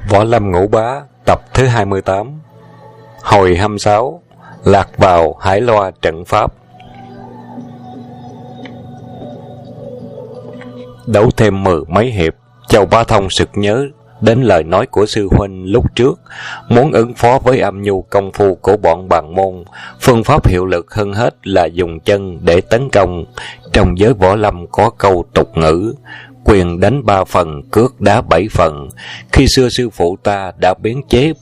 Võ Lâm Ngũ Bá tập thứ 28. Hồi 26. Lạc vào Hải Loa trận pháp. Đấu thêm 10 mấy hiệp, Châu Bá Thông sực nhớ đến lời nói của sư huynh lúc trước, muốn ứng phó với âm nhu công phu của bọn bàn môn, phương pháp hiệu lực hơn hết là dùng chân để tấn công. Trong giới võ lâm có câu tục ngữ: quyền đánh 3 phần, cước đá 7 phần. Khi xưa sư phụ ta đã biến chế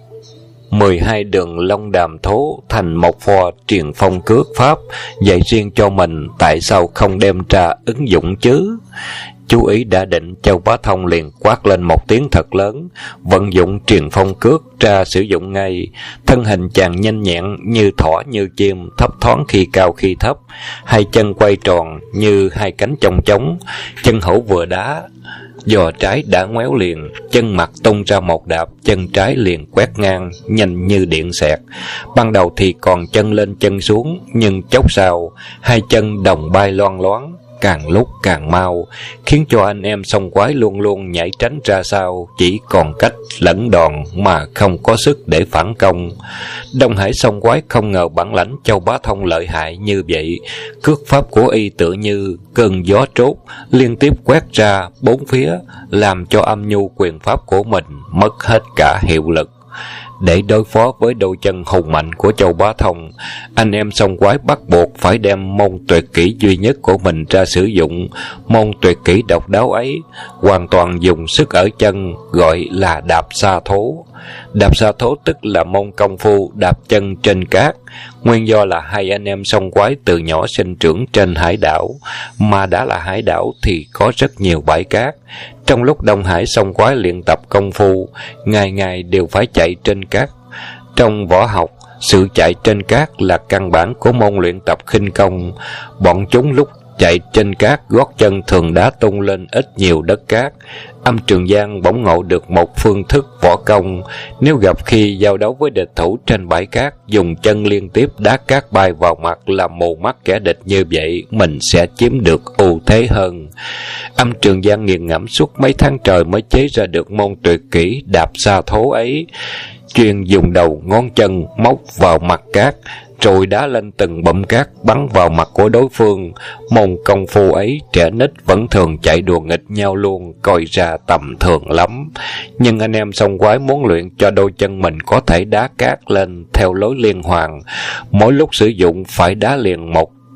12 đường long đàm thố thành một pho truyền phong cước pháp, dạy riêng cho mình, tại sao không đem ra ứng dụng chứ? Chú ý đã định, Châu Bá Thông liền quát lên một tiếng thật lớn, vận dụng truyền phong cước ra sử dụng ngay. Thân hình chàng nhanh nhẹn như thỏ như chim, thấp thoáng khi cao khi thấp, hai chân quay tròn như hai cánh chong chóng, chân hữu vừa đá, giò trái đã ngoéo liền, chân mặt tung ra một đạp, chân trái liền quét ngang, nhanh như điện xẹt. Ban đầu thì còn chân lên chân xuống, nhưng chốc sau, hai chân đồng bay loang loáng, càng lúc càng mau, khiến cho anh em song quái luôn luôn nhảy tránh ra sau, chỉ còn cách lẫn đòn mà không có sức để phản công. Đông Hải song quái không ngờ bản lãnh Châu Bá Thông lợi hại như vậy, cước pháp của y tựa như cơn gió trốt, liên tiếp quét ra bốn phía, làm cho âm nhu quyền pháp của mình mất hết cả hiệu lực. Để đối phó với đôi chân hùng mạnh của Châu Bá Thông, anh em song quái bắt buộc phải đem môn tuyệt kỹ duy nhất của mình ra sử dụng. Môn tuyệt kỹ độc đáo ấy hoàn toàn dùng sức ở chân, gọi là đạp sa thố. Đạp sa thố tức là môn công phu đạp chân trên cát. Nguyên do là hai anh em song quái từ nhỏ sinh trưởng trên hải đảo, mà đã là hải đảo thì có rất nhiều bãi cát. Trong lúc Đông Hải song quái luyện tập công phu, ngày ngày đều phải chạy trên cát. Trong võ học, sự chạy trên cát là căn bản của môn luyện tập khinh công. Bọn chúng lúc chạy trên cát, gót chân thường đá tung lên ít nhiều đất cát. Âm Trường Giang bỗng ngộ được một phương thức võ công, nếu gặp khi giao đấu với địch thủ trên bãi cát, dùng chân liên tiếp đá cát bay vào mặt làm mù mắt kẻ địch, như vậy mình sẽ chiếm được ưu thế hơn. Âm Trường Giang nghiền ngẫm suốt mấy tháng trời mới chế ra được môn tuyệt kỹ đạp sa thố ấy, chuyên dùng đầu ngón chân móc vào mặt cát, rồi đá lên từng bụm cát bắn vào mặt của đối phương. Môn công phu ấy trẻ nít vẫn thường chạy đùa nghịch nhau luôn, coi ra tầm thường lắm. Nhưng anh em song quái muốn luyện cho đôi chân mình có thể đá cát lên theo lối liên hoàn, mỗi lúc sử dụng phải đá liền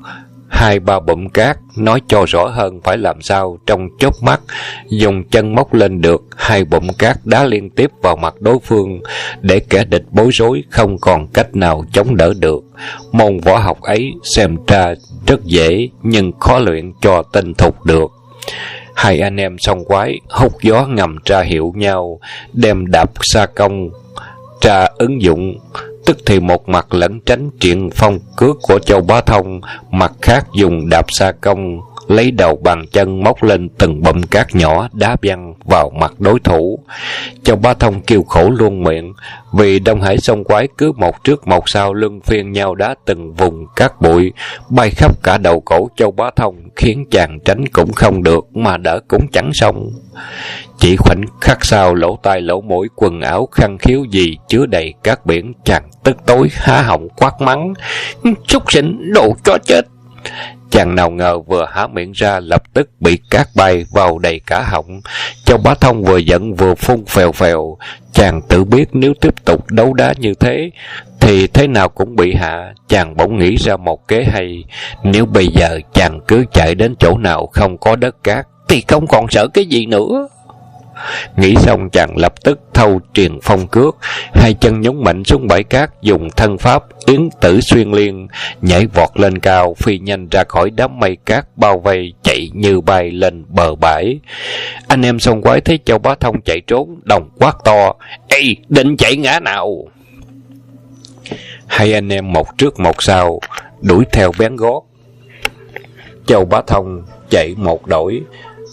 1-2-3 bụm cát. Nói cho rõ hơn, phải làm sao trong chớp mắt dùng chân móc lên được 2 bụm cát đá liên tiếp vào mặt đối phương, để kẻ địch bối rối không còn cách nào chống đỡ được. Môn võ học ấy xem ra rất dễ, nhưng khó luyện cho tinh thục được. Hai anh em song quái hút gió ngầm tra hiệu nhau, đem đạp sa công ra ứng dụng. Tức thì một mặt lẩn tránh truyền phong cước của Châu Bá Thông, mặt khác dùng đạp sa công lấy đầu bàn chân móc lên từng bụm cát nhỏ đá văng vào mặt đối thủ. Châu Bá Thông kêu khổ luôn miệng, vì Đông Hải song quái cứ một trước một sau luân phiên nhau đá từng vùng cát bụi bay khắp cả đầu cổ Châu Bá Thông, khiến chàng tránh cũng không được mà đỡ cũng chẳng xong. Chỉ khoảnh khắc sau, lỗ tai lỗ mũi, quần áo khăn khiếu gì chứa đầy cát biển, chàng tức tối há họng quát mắng: súc sinh, đồ chó chết! Chàng nào ngờ vừa há miệng ra, lập tức bị cát bay vào đầy cả họng. Châu Bá Thông vừa giận vừa phun phèo phèo. Chàng tự biết nếu tiếp tục đấu đá như thế thì thế nào cũng bị hạ. Chàng bỗng nghĩ ra một kế hay: nếu bây giờ chàng cứ chạy đến chỗ nào không có đất cát thì không còn sợ cái gì nữa. Nghĩ xong, chàng lập tức thâu truyền phong cước, hai chân nhúng mạnh xuống bãi cát, dùng thân pháp Yến Tử Xuyên Liên nhảy vọt lên cao, phi nhanh ra khỏi đám mây cát bao vây, chạy như bay lên bờ bãi. Anh em song quái thấy Châu Bá Thông chạy trốn, đồng quát to: ê, định chạy ngã nào? Hai anh em một trước một sau đuổi theo bén gót. Châu Bá Thông chạy một đổi,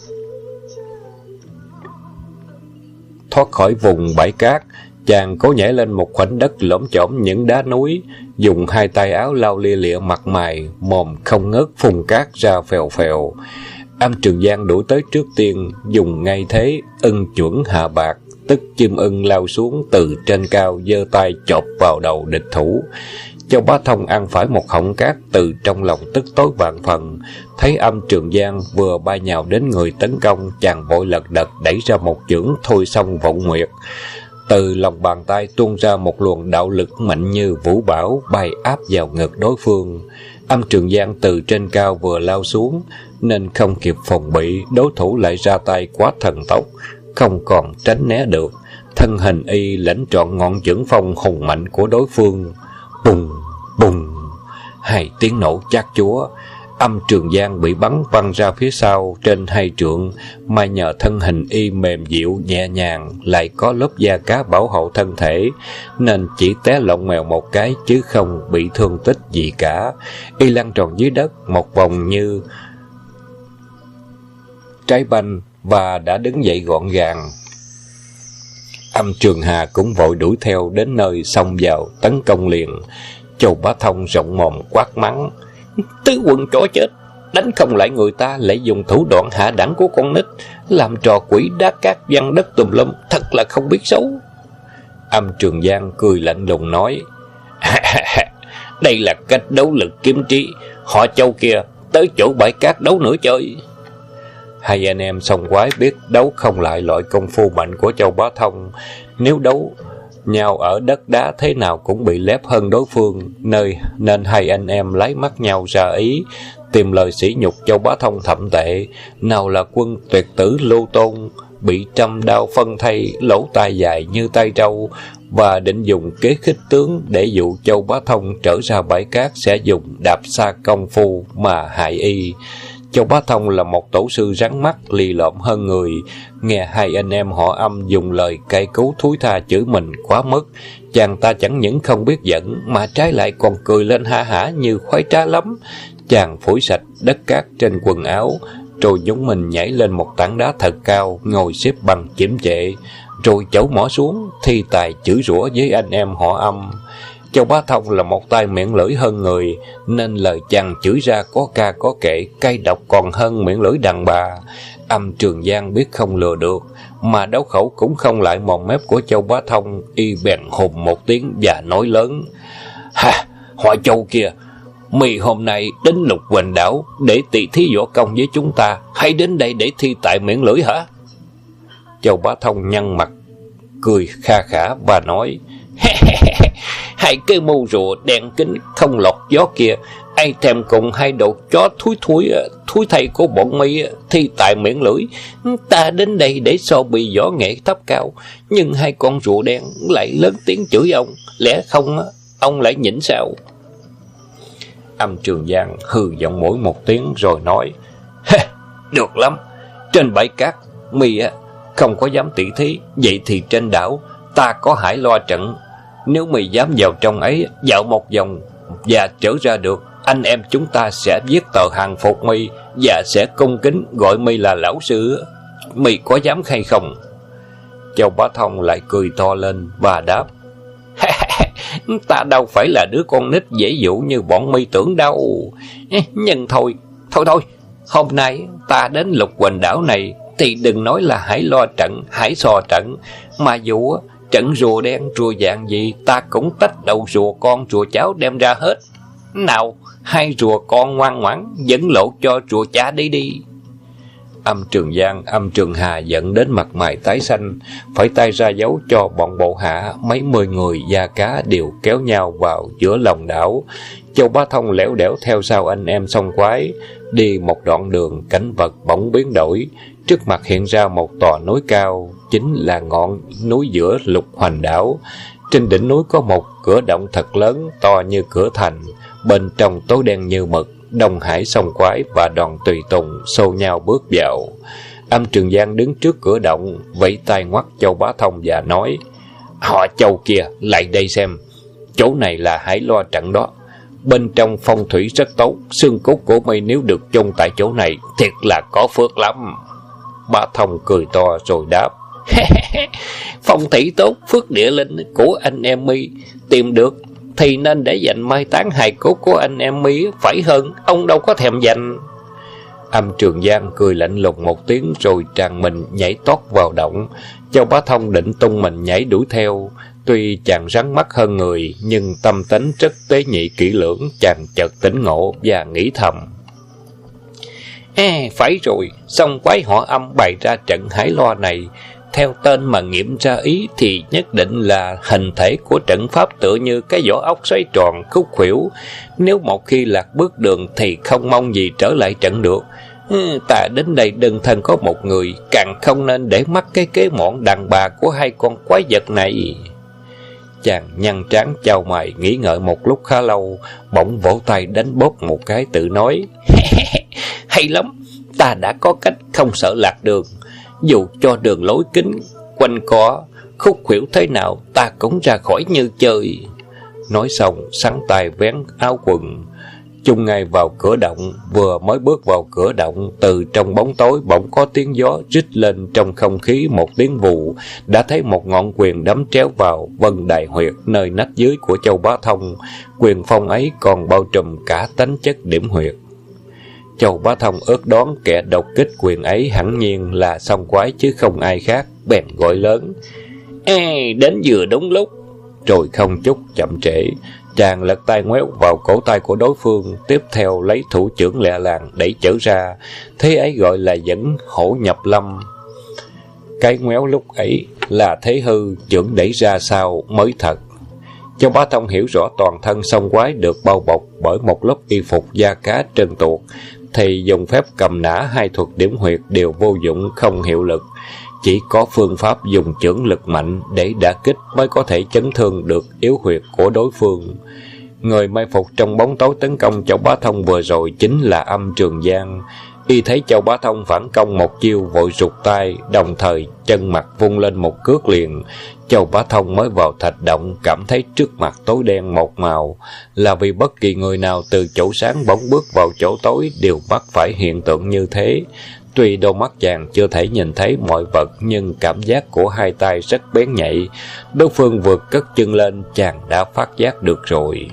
thoát khỏi vùng bãi cát, chàng cố nhảy lên một khoảnh đất lõm chõm những đá núi, dùng hai tay áo lau lia lịa mặt mày, mồm không ngớt phun cát ra phèo phèo. Âm Trường Giang đuổi tới trước tiên, dùng ngay thế ân chuẩn hạ bạc, tức chim ưng lao xuống từ trên cao, giơ tay chộp vào đầu địch thủ. Châu Bá Thông ăn phải một họng cát, từ trong lòng tức tối vạn phần. Thấy Âm Trường Giang vừa bay nhào đến người tấn công, chàng vội lật đật đẩy ra một chưởng thôi xong vọng nguyệt. Từ lòng bàn tay tuôn ra một luồng đạo lực mạnh như vũ bão, bay áp vào ngực đối phương. Âm Trường Giang từ trên cao vừa lao xuống, nên không kịp phòng bị, đối thủ lại ra tay quá thần tốc, không còn tránh né được. Thân hình y lãnh trọn ngọn chưởng phong hùng mạnh của đối phương. Bùng bùng, hai tiếng nổ chát chúa. Âm Trường Giang bị bắn văng ra phía sau trên 2 trượng, mà nhờ thân hình y mềm dịu nhẹ nhàng, lại có lớp da cá bảo hộ thân thể, nên chỉ té lộn mèo một cái chứ không bị thương tích gì cả. Y lăn tròn dưới đất một vòng như trái banh và đã đứng dậy gọn gàng. Âm Trường Hà cũng vội đuổi theo, đến nơi xông vào tấn công liền. Châu Bá Thông rộng mồm quát mắng: Tứ quần chó chết, đánh không lại người ta lại dùng thủ đoạn hạ đẳng của con nít, làm trò quỷ đá cát văng đất tùm lum, thật là không biết xấu. Âm Trường Giang cười lạnh lùng nói: Đây là cách đấu lực kiếm trí, họ Châu kia tới chỗ bãi cát đấu nữa chơi. Hai anh em song quái biết đấu không lại loại công phu mạnh của Châu Bá Thông, nếu đấu nhau ở đất đá thế nào cũng bị lép hơn đối phương, nên hai anh em lấy mắt nhau ra ý, tìm lời sỉ nhục Châu Bá Thông thậm tệ. Nào là quân tuyệt tử Lưu Tôn bị trăm đao phân thây, lỗ tai dài như tay trâu, và định dùng kế khích tướng để dụ Châu Bá Thông trở ra bãi cát sẽ dùng đạp xa công phu mà hại y. Châu Bá Thông là một tổ sư rắn mắt, lì lợm hơn người, nghe hai anh em họ Âm dùng lời cay cú thúi tha chửi mình quá mức, chàng ta chẳng những không biết giận, mà trái lại còn cười lên ha hả như khoái trá lắm. Chàng phủi sạch đất cát trên quần áo, rồi nhúng mình nhảy lên một tảng đá thật cao, ngồi xếp bằng chiếm trệ, rồi chẩu mỏ xuống, thi tài chửi rủa với anh em họ Âm. Châu Bá Thông là một tay miệng lưỡi hơn người, nên lời chàng chửi ra có ca có kệ, cay độc còn hơn miệng lưỡi đàn bà. Âm Trường Giang biết không lừa được, mà đấu khẩu cũng không lại mồm mép của Châu Bá Thông, y bèn hùng một tiếng và nói lớn: Ha, họ Châu kia, mày hôm nay đến Lục Hoành Đảo để tỉ thí võ công với chúng ta, hay đến đây để thi tại miệng lưỡi hả? Châu Bá Thông nhăn mặt cười kha khả và nói: Hai cái mưu rùa đen kính không lọt gió kia, ai thèm cùng hai đồ chó thúi thây của bọn mi thi tại miệng lưỡi. Ta đến đây để so bì võ nghệ thấp cao, nhưng hai con rùa đen lại lớn tiếng chửi ông, lẽ không ông lại nhịn sao? Âm Trường Giang hừ giọng mỗi một tiếng rồi nói: Được lắm, trên bãi cát mi không có dám tỉ thí, vậy thì trên đảo ta có Hải Loa trận. Nếu mày dám vào trong ấy dạo một vòng và trở ra được, anh em chúng ta sẽ viết tờ hàng phục mi và sẽ cung kính gọi mi là lão sư. Mi có dám hay không? Châu Bá Thông lại cười to lên và đáp: Ta đâu phải là đứa con nít dễ dụ như bọn mi tưởng đâu. Nhưng thôi, hôm nay ta đến Lục Hoành Đảo này thì đừng nói là Hải Loa trận, Hải So trận, mà dù trận rùa đen rùa vàng gì ta cũng tách đầu rùa con rùa cháu đem ra hết. Nào, hai rùa con ngoan ngoãn dẫn lộ cho rùa cha đi. Âm Trường Giang, Âm Trường Hà giận đến mặt mày tái xanh, phải tay ra dấu cho bọn bộ hạ mấy mươi người da cá đều kéo nhau vào giữa lòng đảo. Châu Bá Thông lẻo đẻo theo sau anh em song quái, đi một đoạn đường cảnh vật bỗng biến đổi, trước mặt hiện ra một tòa núi cao, chính là ngọn núi giữa Lục Hoành Đảo. Trên đỉnh núi có một cửa động thật lớn, to như cửa thành, bên trong tối đen như mực. Đông Hải song quái và đoàn tùy tùng xô nhau bước vào. Âm Trường Giang đứng trước cửa động, vẫy tay ngoắt Châu Bá Thông và nói: Họ Châu kia, lại đây xem, chỗ này là Hải Loa trận đó. Bên trong phong thủy rất tốt, xương cốt của mày nếu được chôn tại chỗ này thiệt là có phước lắm. Bá Thông cười to rồi đáp: Phong thủy tốt, phước địa linh của anh em mi tìm được thì nên để dành mai táng hài cốt của anh em mi phải hơn, ông đâu có thèm dành. Âm Trường Giang cười lạnh lùng một tiếng rồi tràn mình nhảy tót vào động. Châu Bá Thông định tung mình nhảy đuổi theo. Tuy chàng rắn mắt hơn người, nhưng tâm tính rất tế nhị kỹ lưỡng. Chàng chợt tỉnh ngộ và nghĩ thầm: phải rồi, xong quái họ Âm bày ra trận Hải Loa này. Theo tên mà nghiệm ra ý thì nhất định là hình thể của trận pháp tựa như cái vỏ ốc xoay tròn khúc khuỷu. Nếu một khi lạc bước đường thì không mong gì trở lại trận được. Ta đến đây đơn thân có một người, càng không nên để mắc cái kế mọn đàn bà của hai con quái vật này. Chàng nhăn trán chau mày nghĩ ngợi một lúc khá lâu, bỗng vỗ tay đánh bóp một cái tự nói: hay lắm, ta đã có cách không sợ lạc đường. Dù cho đường lối kín quanh co khúc khuỷu thế nào, ta cũng ra khỏi như chơi. Nói xong sắn tay vén áo quần chung ngay vào cửa động. Vừa mới bước vào cửa động, từ trong bóng tối bỗng có tiếng gió rít lên trong không khí một tiếng vù. Đã thấy một ngọn quyền đấm tréo vào vân đại huyệt nơi nách dưới của Châu Bá Thông. Quyền phong ấy còn bao trùm cả tánh chất điểm huyệt. Châu Bá Thông ước đoán kẻ độc kích quyền ấy hẳn nhiên là song quái chứ không ai khác, bèn gọi lớn: đến vừa đúng lúc. Rồi không chút chậm trễ, chàng lật tay ngoéo vào cổ tay của đối phương, tiếp theo lấy thủ chưởng lẹ làng đẩy chở ra. Thế ấy gọi là dẫn hổ nhập lâm. Cái ngoéo lúc ấy là thế hư, chưởng đẩy ra sau mới thật. Châu Bá Thông hiểu rõ toàn thân song quái được bao bọc bởi một lớp y phục da cá trơn tuột, thì dùng phép cầm nã hai thuật điểm huyệt đều vô dụng, không hiệu lực. Chỉ có phương pháp dùng chưởng lực mạnh để đả kích mới có thể chấn thương được yếu huyệt của đối phương. Người mai phục trong bóng tối tấn công Châu Bá Thông vừa rồi chính là Âm Trường Giang. Y thấy Châu Bá Thông phản công một chiêu, vội rụt tay, đồng thời chân mặt vung lên một cước liền. Châu Bá Thông mới vào thạch động cảm thấy trước mặt tối đen một màu, là vì bất kỳ người nào từ chỗ sáng bỗng bước vào chỗ tối đều mắc phải hiện tượng như thế. Tuy đôi mắt chàng chưa thể nhìn thấy mọi vật, nhưng cảm giác của hai tay rất bén nhạy. Đối phương vừa cất chân lên, chàng đã phát giác được rồi.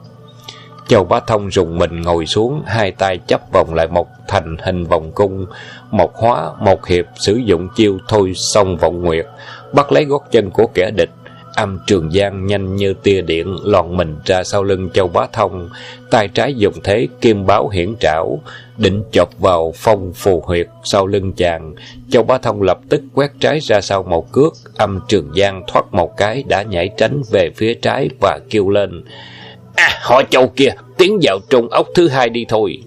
Châu Bá Thông rùng mình ngồi xuống, hai tay chắp vòng lại một thành hình vòng cung, một hóa một hiệp, sử dụng chiêu thôi song vọng nguyệt, bắt lấy gót chân của kẻ địch. Âm Trường Giang nhanh như tia điện lòn mình ra sau lưng Châu Bá Thông, tay trái dùng thế kim báo hiển trảo định chộp vào phong phù huyệt sau lưng chàng. Châu Bá Thông lập tức quét trái ra sau một cước. Âm Trường Giang thoát một cái đã nhảy tránh về phía trái và kêu lên: họ Châu kia, tiến vào trung ốc thứ hai đi thôi.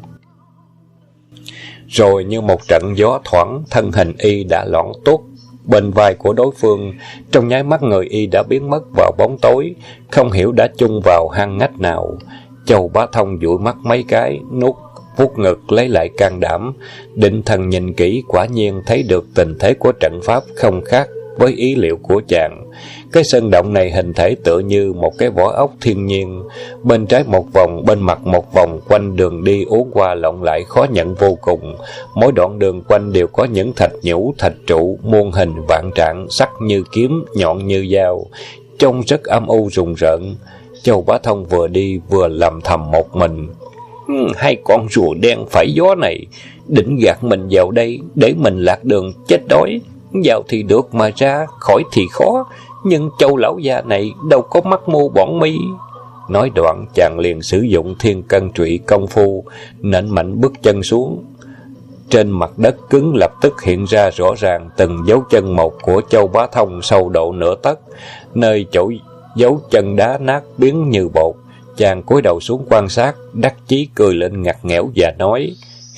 Rồi như một trận gió thoảng, thân hình y đã lõn tốt bên vai của đối phương. Trong nháy mắt người y đã biến mất vào bóng tối, không hiểu đã chung vào hang ngách nào. Châu Bá Thông dụi mắt mấy cái, vuốt ngực lấy lại can đảm, định thần nhìn kỹ, quả nhiên thấy được tình thế của trận pháp không khác với ý liệu của chàng. Cái sơn động này hình thể tựa như một cái vỏ ốc thiên nhiên, bên trái một vòng, bên mặt một vòng, quanh đường đi uốn qua lộn lại khó nhận vô cùng. Mỗi đoạn đường quanh đều có những thạch nhũ, thạch trụ, muôn hình vạn trạng, sắc như kiếm, nhọn như dao, trông rất âm u rùng rợn. Châu Bá Thông vừa đi vừa lầm thầm một mình: hai con rùa đen phải gió này, định gạt mình vào đây để mình lạc đường chết đói. Vào thì được mà ra khỏi thì khó, nhưng Châu lão già này đâu có mắc mưu bọn mi. Nói đoạn chàng liền sử dụng thiên cân trụy công phu, nện mạnh bước chân xuống. Trên mặt đất cứng lập tức hiện ra rõ ràng từng dấu chân một của Châu Bá Thông sâu độ nửa tấc, nơi chỗ dấu chân đá nát biến như bột. Chàng cúi đầu xuống quan sát, đắc chí cười lên ngặt nghẽo và nói: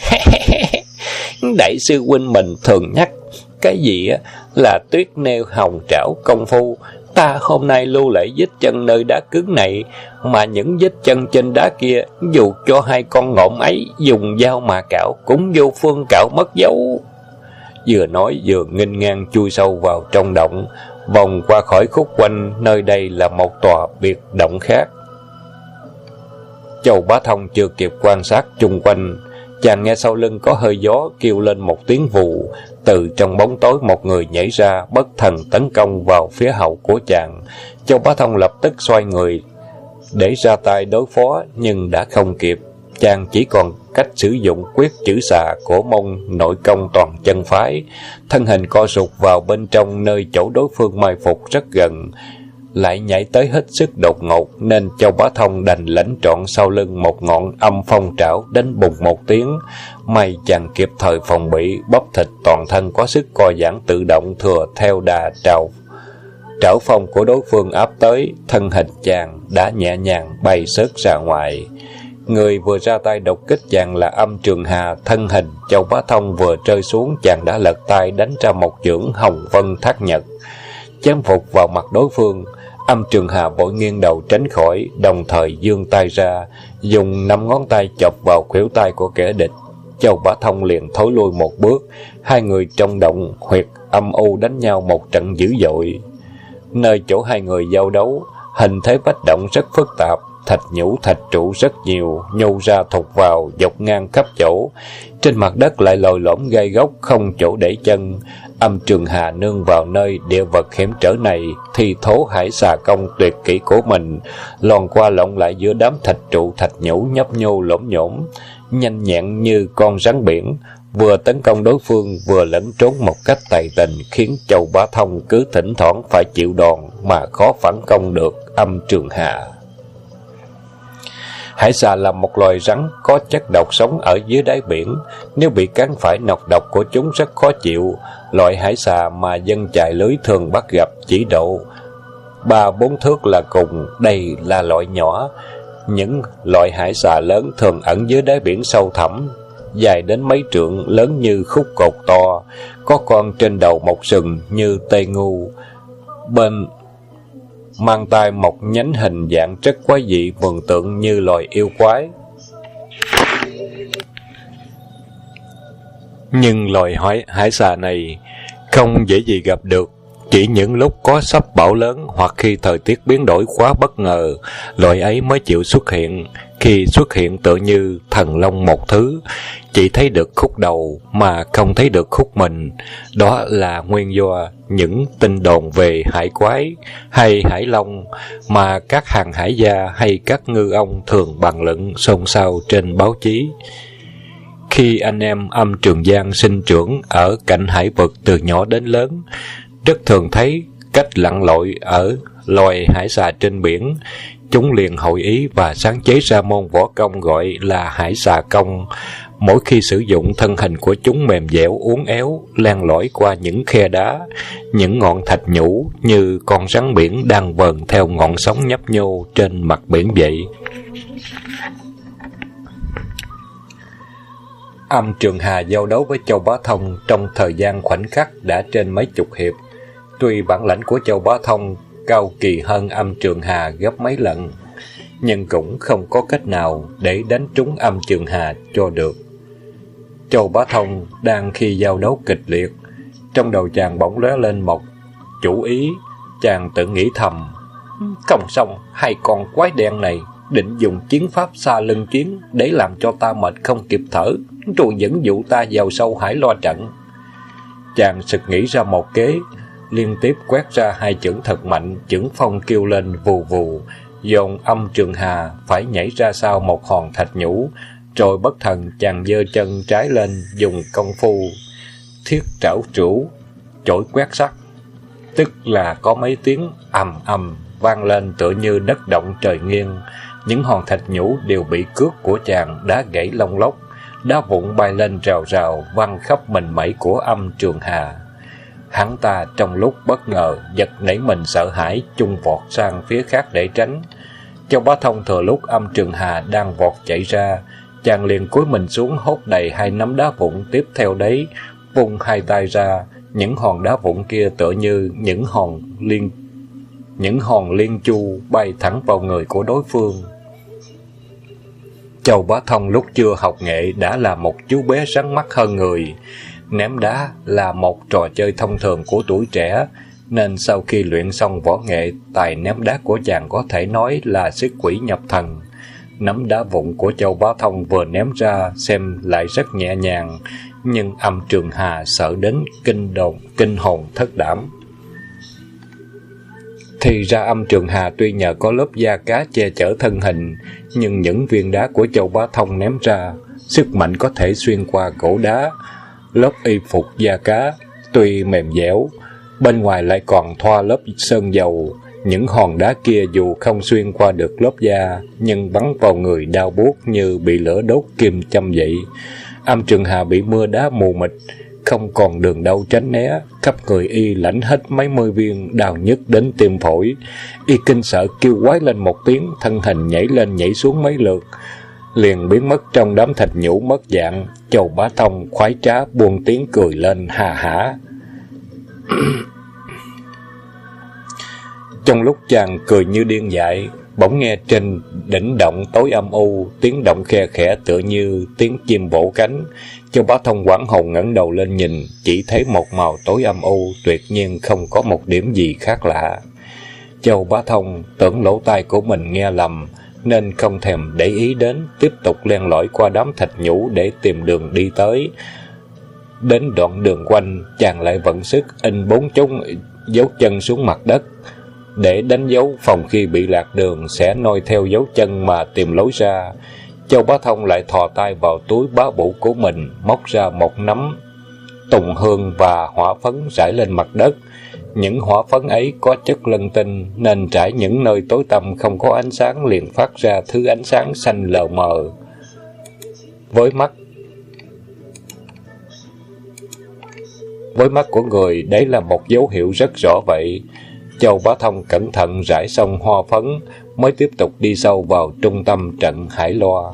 đại sư huynh mình thường nhắc cái gì là tuyết nêu hồng trảo công phu. Ta hôm nay lưu lại vết chân nơi đá cứng này, mà những vết chân trên đá kia, dù cho hai con ngỗng ấy dùng dao mà cạo cũng vô phương cạo mất dấu. Vừa nói vừa nghênh ngang chui sâu vào trong động, vòng qua khỏi khúc quanh. Nơi đây là một tòa biệt động khác. Châu Bá Thông chưa kịp quan sát chung quanh, chàng nghe sau lưng có hơi gió, kêu lên một tiếng vù. Từ trong bóng tối một người nhảy ra, bất thần tấn công vào phía hậu của chàng. Châu Bá Thông lập tức xoay người để ra tay đối phó, nhưng đã không kịp. chàng chỉ còn cách sử dụng quyết chữ xà của môn nội công toàn chân phái. Thân hình co rụt vào bên trong nơi chỗ đối phương mai phục rất gần, lại nhảy tới hết sức đột ngột, nên Châu Bá Thông đành lãnh trọn sau lưng một ngọn âm phong trảo đánh bùng một tiếng. May chàng kịp thời phòng bị, bắp thịt toàn thân có sức co giãn tự động thừa theo đà trảo phong của đối phương áp tới, thân hình chàng đã nhẹ nhàng bay sớt ra ngoài. Người vừa ra tay đột kích chàng là Âm Trường Hà. Thân hình Châu Bá Thông vừa rơi xuống, chàng đã lật tay đánh ra một chưởng Hồng Vân Thác Nhật, chém phục vào mặt đối phương. Âm Trường Hà vội nghiêng đầu tránh khỏi, đồng thời giương tay ra, dùng 5 ngón tay chọc vào khuỷu tay của kẻ địch. Châu Bá Thông liền thối lui một bước, hai người trong động huyệt âm u đánh nhau một trận dữ dội. Nơi chỗ hai người giao đấu, hình thế bách động rất phức tạp, thạch nhũ thạch trụ rất nhiều, nhô ra thụt vào, dọc ngang khắp chỗ. Trên mặt đất lại lồi lõm gai góc, không chỗ để chân. Âm Trường Hà nương vào nơi địa vật hiểm trở này, thi thố hải xà công tuyệt kỹ của mình, lòn qua lộn lại giữa đám thạch trụ thạch nhũ nhấp nhô lổm nhổm, nhanh nhẹn như con rắn biển, vừa tấn công đối phương vừa lẫn trốn một cách tài tình, khiến Châu Bá Thông cứ thỉnh thoảng phải chịu đòn mà khó phản công được Âm Trường Hà. Hải xà là một loài rắn có chất độc sống ở dưới đáy biển, nếu bị cắn phải nọc độc của chúng rất khó chịu. Loại hải xà mà dân chài lưới thường bắt gặp chỉ độ 3-4 thước là cùng, đây là loại nhỏ. Những loại hải xà lớn thường ẩn dưới đáy biển sâu thẳm, dài đến mấy trượng, lớn như khúc cột to, có con trên đầu một sừng như tê ngu, bên mang tai một nhánh hình dạng rất quái dị, vần tượng như loài yêu quái. Nhưng loài hải xà này không dễ gì gặp được, chỉ những lúc có sắp bão lớn hoặc khi thời tiết biến đổi quá bất ngờ, loài ấy mới chịu xuất hiện. Khi xuất hiện tựa như thần long một thứ, chỉ thấy được khúc đầu mà không thấy được khúc mình. Đó là nguyên do những tin đồn về hải quái hay hải long mà các hàng hải gia hay các ngư ông thường bàn luận xôn xao trên báo chí. Khi anh em Âm Trường Giang sinh trưởng ở cạnh hải vực từ nhỏ đến lớn, rất thường thấy cách lặn lội ở loài hải xà trên biển. Chúng liền hội ý và sáng chế ra môn võ công gọi là hải xà công. Mỗi khi sử dụng, thân hình của chúng mềm dẻo uốn éo, len lỏi qua những khe đá, những ngọn thạch nhũ như con rắn biển đang vờn theo ngọn sóng nhấp nhô trên mặt biển vậy. Âm Trường Hà giao đấu với Châu Bá Thông trong thời gian khoảnh khắc đã trên mấy chục hiệp. Tuy bản lãnh của Châu Bá Thông cao kỳ hơn Âm Trường Hà gấp mấy lần, nhưng cũng không có cách nào để đánh trúng Âm Trường Hà cho được. Châu Bá Thông đang khi giao đấu kịch liệt, trong đầu chàng bỗng lóe lên một chủ ý. Chàng tự nghĩ thầm, không xong, hai con quái đen này định dùng chiến pháp xa lưng chiến để làm cho ta mệt không kịp thở, rồi dẫn dụ ta vào sâu hải lo trận. Chàng sực nghĩ ra một kế, liên tiếp quét ra hai chưởng thật mạnh, chưởng phong kêu lên vù vù, dồn Âm Trường Hà phải nhảy ra sau một hòn thạch nhũ. Rồi bất thần chàng giơ chân trái lên, dùng công phu thiết trảo trũ chổi quét sắt, tức là có mấy tiếng ầm ầm vang lên tựa như đất động trời nghiêng. Những hòn thạch nhũ đều bị cước của chàng đá gãy lông lốc, đá vụn bay lên rào rào văng khắp mình mẩy của Âm Trường Hà. Hắn ta trong lúc bất ngờ giật nảy mình sợ hãi, chung vọt sang phía khác để tránh. Châu Bá Thông thừa lúc Âm Trường Hà đang vọt chạy ra, chàng liền cúi mình xuống hốt đầy hai nắm đá vụn, tiếp theo đấy vung hai tay ra. Những hòn đá vụn kia tựa như những hòn liên chu bay thẳng vào người của đối phương. Châu Bá Thông lúc chưa học nghệ đã là một chú bé rắn mắt hơn người. Ném đá là một trò chơi thông thường của tuổi trẻ, nên sau khi luyện xong võ nghệ, tài ném đá của chàng có thể nói là sức quỷ nhập thần. Nắm đá vụn của Châu Bá Thông vừa ném ra xem lại rất nhẹ nhàng, nhưng Âm Trường Hà sợ đến kinh hồn thất đảm. Thì ra Âm Trường Hà tuy nhờ có lớp da cá che chở thân hình, nhưng những viên đá của Châu Bá Thông ném ra, sức mạnh có thể xuyên qua gỗ đá, lớp y phục da cá, tuy mềm dẻo, bên ngoài lại còn thoa lớp sơn dầu. Những hòn đá kia dù không xuyên qua được lớp da, nhưng bắn vào người đau buốt như bị lửa đốt kim châm vậy. Âm Trường Hà bị mưa đá mù mịt, không còn đường đâu tránh né, khắp người y lãnh hết mấy mươi viên, đau nhức đến tim phổi. Y kinh sợ kêu quái lên một tiếng, thân hình nhảy lên nhảy xuống mấy lượt, liền biến mất trong đám thịt nhũ mất dạng. Châu Bá Thông khoái trá buông tiếng cười lên hà hả. Trong lúc chàng cười như điên dại, bỗng nghe trên đỉnh động tối âm u, tiếng động khe khẽ tựa như tiếng chim vỗ cánh. Châu Bá Thông hoảng hồn ngẩng đầu lên nhìn, chỉ thấy một màu tối âm u, tuyệt nhiên không có một điểm gì khác lạ. Châu Bá Thông tưởng lỗ tai của mình nghe lầm, nên không thèm để ý đến, tiếp tục len lỏi qua đám thịt nhũ để tìm đường đi tới. Đến đoạn đường quanh, chàng lại vận sức in 4 dấu chân xuống mặt đất, để đánh dấu phòng khi bị lạc đường sẽ noi theo dấu chân mà tìm lối ra. Châu Bá Thông lại thò tay vào túi bá bụ của mình, móc ra một nắm tùng hương và hỏa phấn rải lên mặt đất. Những hỏa phấn ấy có chất lân tinh, nên trải những nơi tối tăm không có ánh sáng liền phát ra thứ ánh sáng xanh lờ mờ. Với mắt của người, đấy là một dấu hiệu rất rõ vậy. Châu Bá Thông cẩn thận rải xong hoa phấn, mới tiếp tục đi sâu vào trung tâm trận Hải Loa.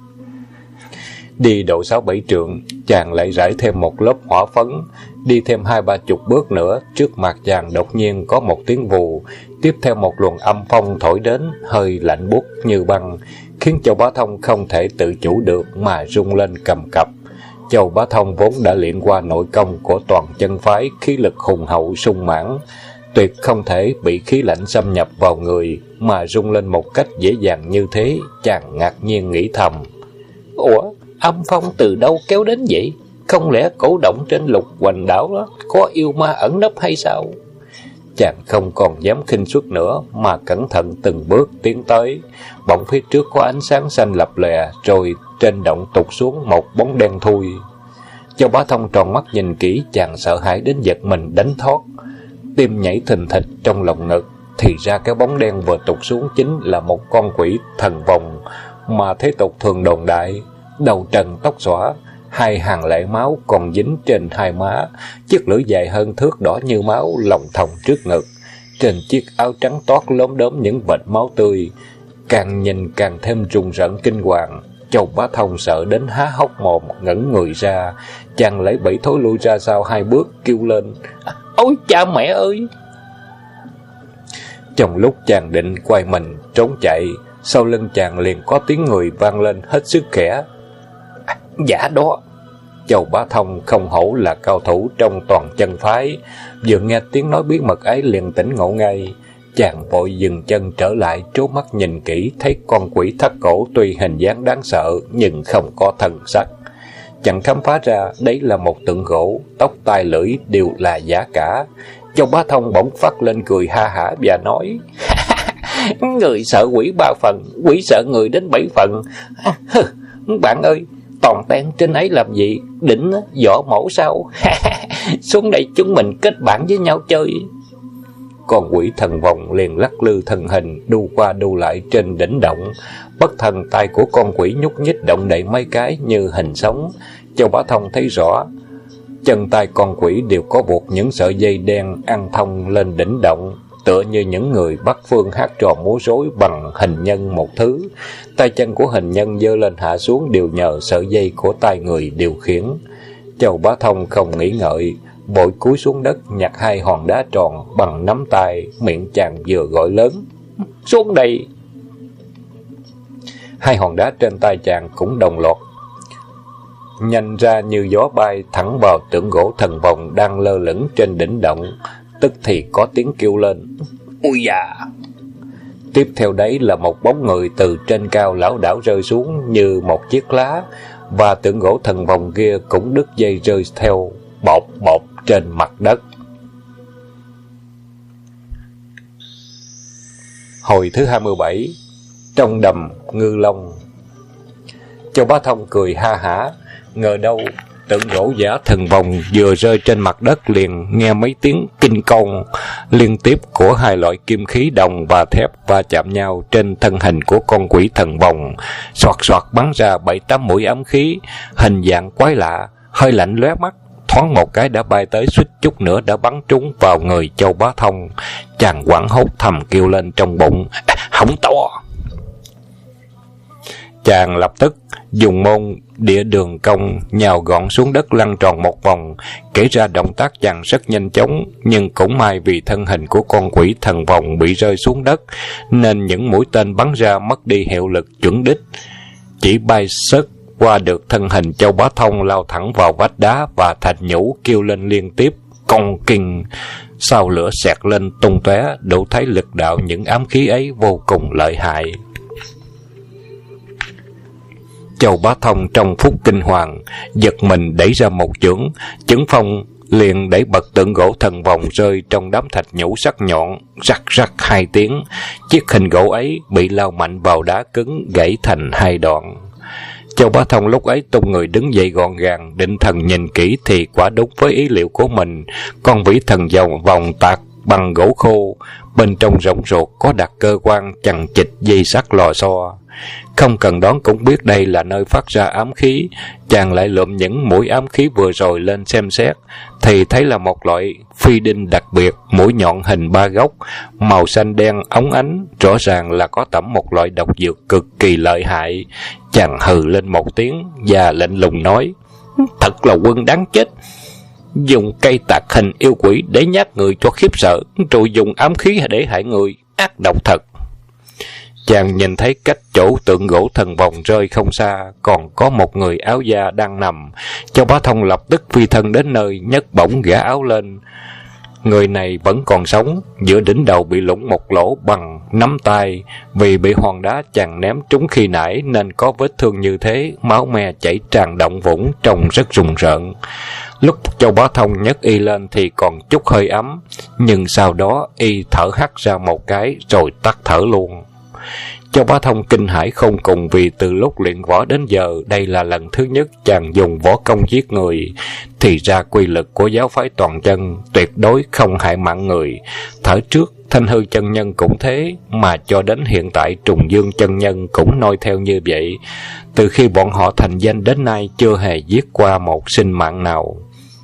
Đi độ 6-7 trượng, chàng lại rải thêm một lớp hỏa phấn. Đi thêm 20-30 bước nữa, trước mặt chàng đột nhiên có một tiếng vù, tiếp theo một luồng âm phong thổi đến, hơi lạnh buốt như băng, khiến Châu Bá Thông không thể tự chủ được mà rung lên cầm cập. Châu Bá Thông vốn đã luyện qua nội công của toàn chân phái, khí lực hùng hậu sung mãn, tuyệt không thể bị khí lạnh xâm nhập vào người mà rung lên một cách dễ dàng như thế. Chàng ngạc nhiên nghĩ thầm: ủa, âm phong từ đâu kéo đến vậy? Không lẽ cổ động trên Lục Hoành đảo đó có yêu ma ẩn nấp hay sao? Chàng không còn dám khinh suất nữa, mà cẩn thận từng bước tiến tới. Bỗng phía trước có ánh sáng xanh lập lòe, rồi trên động tụt xuống một bóng đen thui. Châu Bá Thông tròn mắt nhìn kỹ, chàng sợ hãi đến giật mình đánh thót, tim nhảy thình thịch trong lòng ngực. Thì ra cái bóng đen vừa tụt xuống chính là một con quỷ thần vòng mà thế tục thường đồn đại. Đầu trần tóc xõa, hai hàng lệ máu còn dính trên hai má, chiếc lưỡi dài hơn thước đỏ như máu lồng thòng trước ngực. Trên chiếc áo trắng toát lốm đốm những vệt máu tươi, càng nhìn càng thêm rùng rợn kinh hoàng. Châu Bá Thông sợ đến há hốc mồm, ngẩn người ra. Chàng lấy bẫy thối lui ra sau 2 bước, kêu lên: ôi cha mẹ ơi! Trong lúc chàng định quay mình trốn chạy, sau lưng chàng liền có tiếng người vang lên hết sức khẽ: dạ đó! Châu Bá Thông không hổ là cao thủ trong toàn chân phái, vừa nghe tiếng nói bí mật ấy liền tỉnh ngộ ngay. Chàng vội dừng chân trở lại, trố mắt nhìn kỹ, thấy con quỷ thắt cổ tuy hình dáng đáng sợ nhưng không có thần sắc. Chàng khám phá ra đấy là một tượng gỗ, tóc tai lưỡi đều là giả cả. Châu Bá Thông bỗng phát lên cười ha hả và nói: người sợ quỷ 3 phần, quỷ sợ người đến 7 phần. Bạn ơi, toàn ten trên ấy làm gì? Định võ mổ sao? Xuống đây chúng mình kết bạn với nhau chơi. Con quỷ thần vòng liền lắc lư thân hình, đu qua đu lại trên đỉnh động. Bất thần tay của con quỷ nhúc nhích động đậy mấy cái như hình sống. Châu Bá Thông thấy rõ, chân tay con quỷ đều có buộc những sợi dây đen ăn thông lên đỉnh động, tựa như những người Bắc phương hát trò múa rối bằng hình nhân một thứ. Tay chân của hình nhân giơ lên hạ xuống đều nhờ sợi dây của tay người điều khiển. Châu Bá Thông không nghĩ ngợi, vội cúi xuống đất nhặt 2 hòn đá tròn bằng nắm tay, miệng chàng vừa gọi lớn: xuống đây! 2 hòn đá trên tay chàng cũng đồng loạt nhanh ra như gió bay thẳng vào tượng gỗ thần vòng đang lơ lửng trên đỉnh động. Tức thì có tiếng kêu lên: ui da! Tiếp theo đấy là một bóng người từ trên cao lảo đảo rơi xuống như một chiếc lá, và tượng gỗ thần vòng kia cũng đứt dây rơi theo bột bột trên mặt đất. Hồi thứ 27. trong đầm ngư long. Châu Bá Thông cười ha hả, ngờ đâu tượng gỗ giả thần vòng vừa rơi trên mặt đất liền nghe mấy tiếng kinh công liên tiếp của hai loại kim khí đồng và thép va chạm nhau trên thân hình của con quỷ thần vòng, xoạt xoạt bắn ra 7-8 mũi ám khí, hình dạng quái lạ, hơi lạnh lóe mắt, thoáng một cái đã bay tới, suýt chút nữa đã bắn trúng vào người Châu Bá Thông. Chàng hoảng hốt thầm kêu lên trong bụng: hỏng to! Chàng lập tức dùng môn địa đường công nhào gọn xuống đất lăn tròn một vòng. Kể ra động tác chàng rất nhanh chóng, nhưng cũng may vì thân hình của con quỷ thần vòng bị rơi xuống đất, nên những mũi tên bắn ra mất đi hiệu lực chuẩn đích, chỉ bay sớt qua được thân hình Châu Bá Thông, lao thẳng vào vách đá và thạch nhũ kêu lên liên tiếp cong kinh. Sao lửa xẹt lên tung tóe, đủ thấy lực đạo những ám khí ấy vô cùng lợi hại. Châu Bá Thông trong phút kinh hoàng giật mình đẩy ra một chưởng, chưởng phong liền đẩy bật tượng gỗ thần vòng rơi trong đám thạch nhũ sắc nhọn, rắc rắc 2 tiếng. Chiếc hình gỗ ấy bị lao mạnh vào đá cứng, gãy thành 2 đoạn. Châu Bá Thông lúc ấy tung người đứng dậy gọn gàng, định thần nhìn kỹ thì quả đúng với ý liệu của mình. Con vĩ thần vòng tạc bằng gỗ khô, bên trong rỗng ruột có đặt cơ quan chằng chịt dây sắt lò xo. Không cần đoán cũng biết đây là nơi phát ra ám khí. Chàng lại lượm những mũi ám khí vừa rồi lên xem xét, thì thấy là một loại phi đinh đặc biệt, mũi nhọn hình 3 góc, màu xanh đen óng ánh, rõ ràng là có tẩm một loại độc dược cực kỳ lợi hại. Chàng hừ lên một tiếng và lạnh lùng nói: thật là quân đáng chết, dùng cây tạc hình yêu quỷ để nhát người cho khiếp sợ, rồi dùng ám khí để hại người, ác độc thật. Chàng nhìn thấy cách chỗ tượng gỗ thần vòng rơi không xa còn có một người áo da đang nằm. Châu Bá Thông lập tức phi thân đến nơi, nhấc bổng gã áo lên. Người này vẫn còn sống, giữa đỉnh đầu bị lủng một lỗ bằng nắm tay, vì bị hòn đá chàng ném trúng khi nãy nên có vết thương như thế, máu me chảy tràn động vũng, trông rất rùng rợn. Lúc Châu Bá Thông nhấc y lên thì còn chút hơi ấm, nhưng sau đó y thở hắt ra một cái rồi tắt thở luôn. Châu Bá Thông kinh hãi không cùng, vì từ lúc luyện võ đến giờ đây là lần thứ nhất chàng dùng võ công giết người. Thì ra quy lực của giáo phái toàn chân tuyệt đối không hại mạng người. Thở trước Thanh Hư chân nhân cũng thế, mà cho đến hiện tại Trùng Dương chân nhân cũng noi theo như vậy. Từ khi bọn họ thành danh đến nay chưa hề giết qua một sinh mạng nào.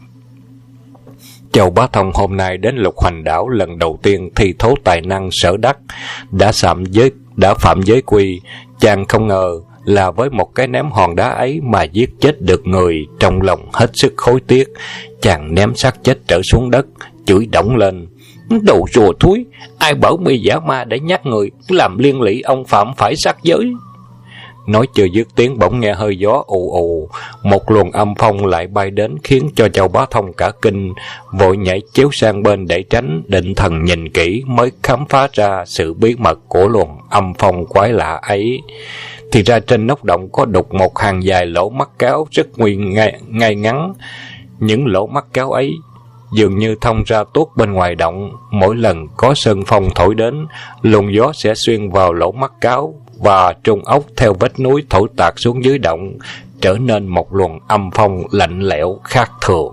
Châu Bá Thông hôm nay đến Lục Hoành Đảo lần đầu tiên thi thố tài năng sở đắc, đã phạm giới quy. Chàng không ngờ là với một cái ném hòn đá ấy mà giết chết được người, trong lòng hết sức hối tiếc. Chàng ném xác chết trở xuống đất, chửi đổng lên: đồ rùa thúi, ai bảo mi giả ma để nhát người, làm liên lụy ông phạm phải sát giới. Nói chưa dứt tiếng bỗng nghe hơi gió ù ù, một luồng âm phong lại bay đến khiến cho Châu Bá Thông cả kinh, vội nhảy chéo sang bên để tránh, định thần nhìn kỹ mới khám phá ra sự bí mật của luồng âm phong quái lạ ấy. Thì ra trên nóc động có đục một hàng dài lỗ mắt cáo rất ngay ngắn. Những lỗ mắt cáo ấy dường như thông ra tuốt bên ngoài động, mỗi lần có sơn phong thổi đến, luồng gió sẽ xuyên vào lỗ mắt cáo và trung ốc theo vách núi thổi tạt xuống dưới động, trở nên một luồng âm phong lạnh lẽo khác thường.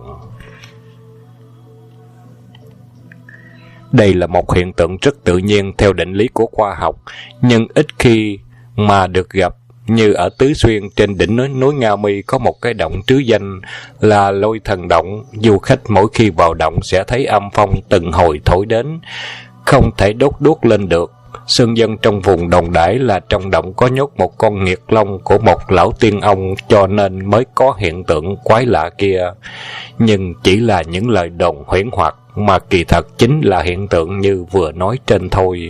Đây là một hiện tượng rất tự nhiên theo định lý của khoa học, nhưng ít khi mà được gặp. Như ở Tứ Xuyên trên đỉnh núi Nga Mi có một cái động trứ danh là Lôi Thần Động. Du khách mỗi khi vào động sẽ thấy âm phong từng hồi thổi đến, không thể đốt lên được. Sơn dân trong vùng đồn đãi là trong động có nhốt một con nghiệt long của một lão tiên ông, cho nên mới có hiện tượng quái lạ kia. Nhưng chỉ là những lời đồn huyễn hoặc, mà kỳ thật chính là hiện tượng như vừa nói trên thôi.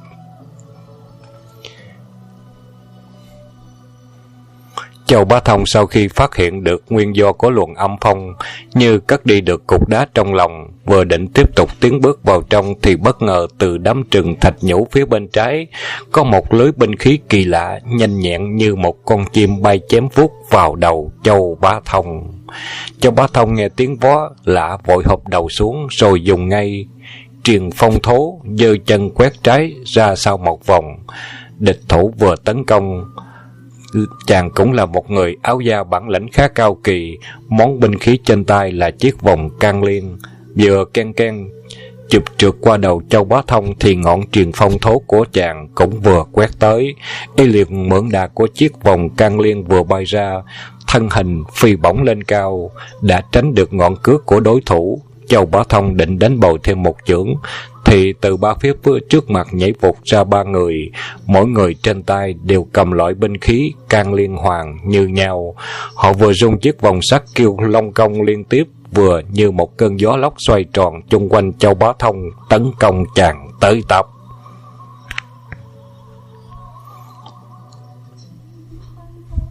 Châu Bá Thông sau khi phát hiện được nguyên do của luồng âm phong, như cất đi được cục đá trong lòng, vừa định tiếp tục tiến bước vào trong thì bất ngờ từ đám trừng thạch nhũ phía bên trái có một lưới binh khí kỳ lạ, nhanh nhẹn như một con chim bay chém vuốt vào đầu Châu Bá Thông. Châu Bá Thông nghe tiếng vó lạ vội hụp đầu xuống, rồi dùng ngay truyền phong thố, giơ chân quét trái ra sau một vòng. địch thủ vừa tấn công. Chàng cũng là một người áo da bản lĩnh khá cao kỳ, món binh khí trên tay là chiếc vòng can liên, vừa ken ken chụp trượt qua đầu Châu Bá Thông thì ngọn truyền phong thố của chàng cũng vừa quét tới. Y liền mượn đà của chiếc vòng can liên vừa bay ra, thân hình phi bổng lên cao, đã tránh được ngọn cước của đối thủ. Châu Bá Thông định đánh bồi thêm một chưởng thì từ ba phía trước mặt nhảy vụt ra ba người, mỗi người trên tay đều cầm loại binh khí can liên hoàng như nhau. Họ vừa rung chiếc vòng sắt kêu long công liên tiếp, vừa như một cơn gió lốc xoay tròn chung quanh Châu Bá Thông tấn công chàng tới tấp.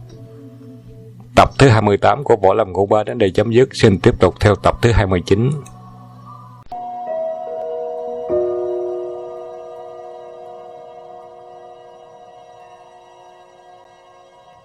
Tập thứ 28 của Võ Lâm Ngũ Ba đến đây chấm dứt. Xin tiếp tục theo tập thứ 29.